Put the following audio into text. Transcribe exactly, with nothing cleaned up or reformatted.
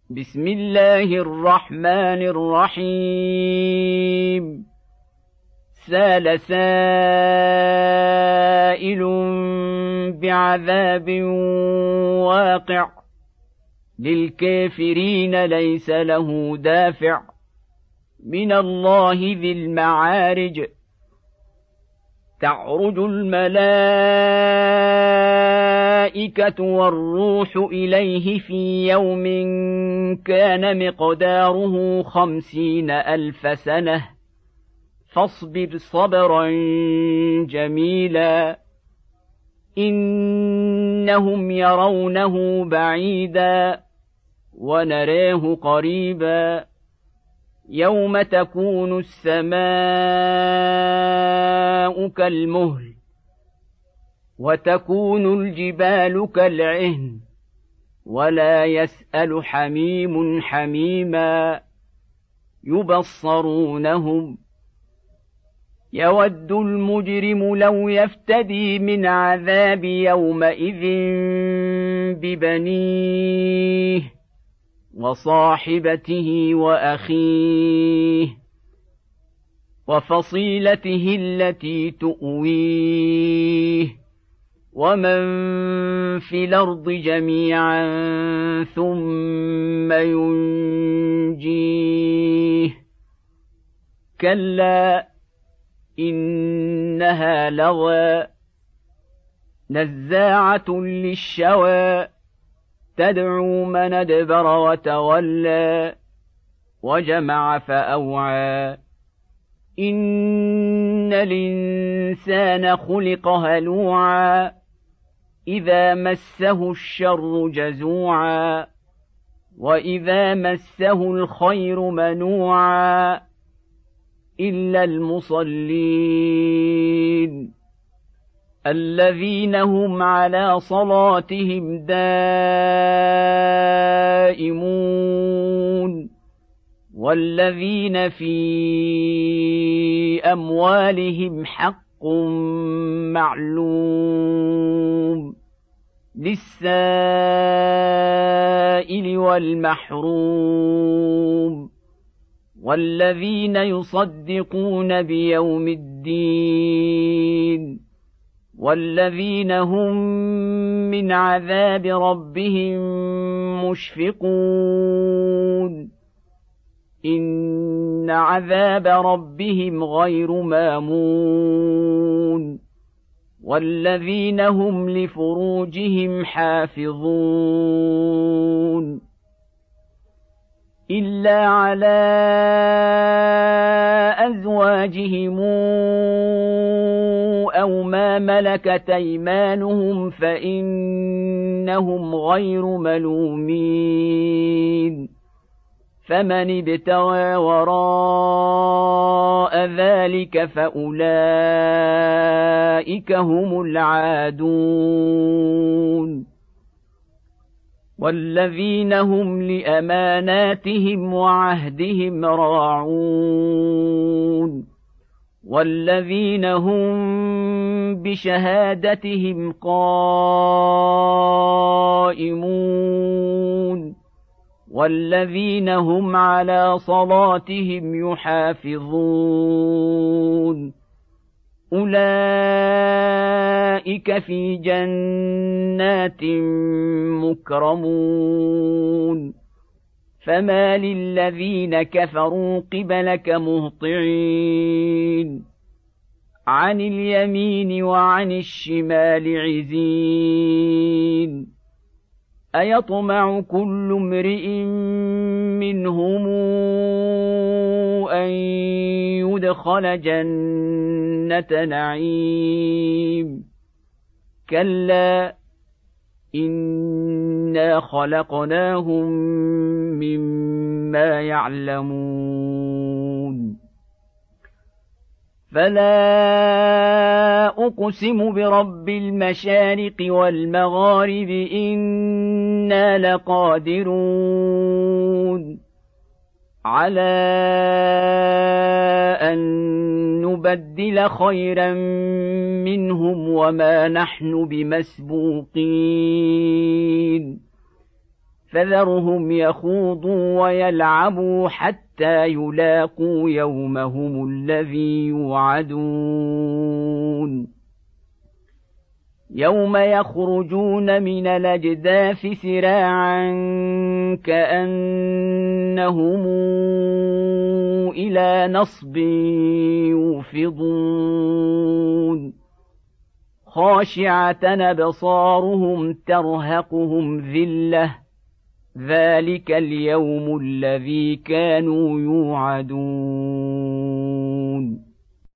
بسم الله الرحمن الرحيم سال سائل بعذاب واقع للكافرين ليس له دافع من الله ذي المعارج تعرج الملائكة والروح إليه في يوم كان مقداره خمسين ألف سنة فاصبر صبرا جميلا إنهم يرونه بعيدا ونراه قريبا يوم تكون السماء كالمهل وتكون الجبال كالعهن ولا يسأل حميم حميما يبصرونهم يود المجرم لو يفتدي من عذاب يومئذ ببنيه وصاحبته وأخيه وفصيلته التي تؤويه ومن في الأرض جميعا ثم ينجيه كلا إنها لظى نزاعة للشوى تدعو من أدبر وتولى وجمع فأوعى إن الإنسان خلق هلوعا إذا مسه الشر جزوعا وإذا مسه الخير منوعا إلا المصلين الذين هم على صلاتهم دائمون والذين في أموالهم حق معلوم للسائل والمحروم والذين يصدقون بيوم الدين والذين هم من عذاب ربهم مشفقون إن عذاب ربهم غير مامون والذين هم لفروجهم حافظون إلا على أزواجهم أو ما ملكت أيمانهم فإنهم غير ملومين فمن ابتغى وراء ذلك فأولئك هم العادون والذين هم لأماناتهم وعهدهم راعون والذين هم بشهادتهم قائمون والذين هم على صلاتهم يحافظون أولئك في جنات مكرمون فما للذين كفروا قبلك مهطعين عن اليمين وعن الشمال عزين أيطمع كل امرئ منهم أن يدخل جنة نعيم كلا إنا خلقناهم مما يعلمون فلا أقسم برب المشارق والمغارب إنا لقادرون على أن نبدل خيرا منهم وما نحن بمسبوقين فذرهم يخوضوا ويلعبوا حتى يلاقوا يومهم الذي يوعدون يوم يخرجون من الأجداث سراعا كأنهم إلى نصب يوفضون خاشعة أبصارهم ترهقهم ذلة ذلك اليوم الذي كانوا يوعدون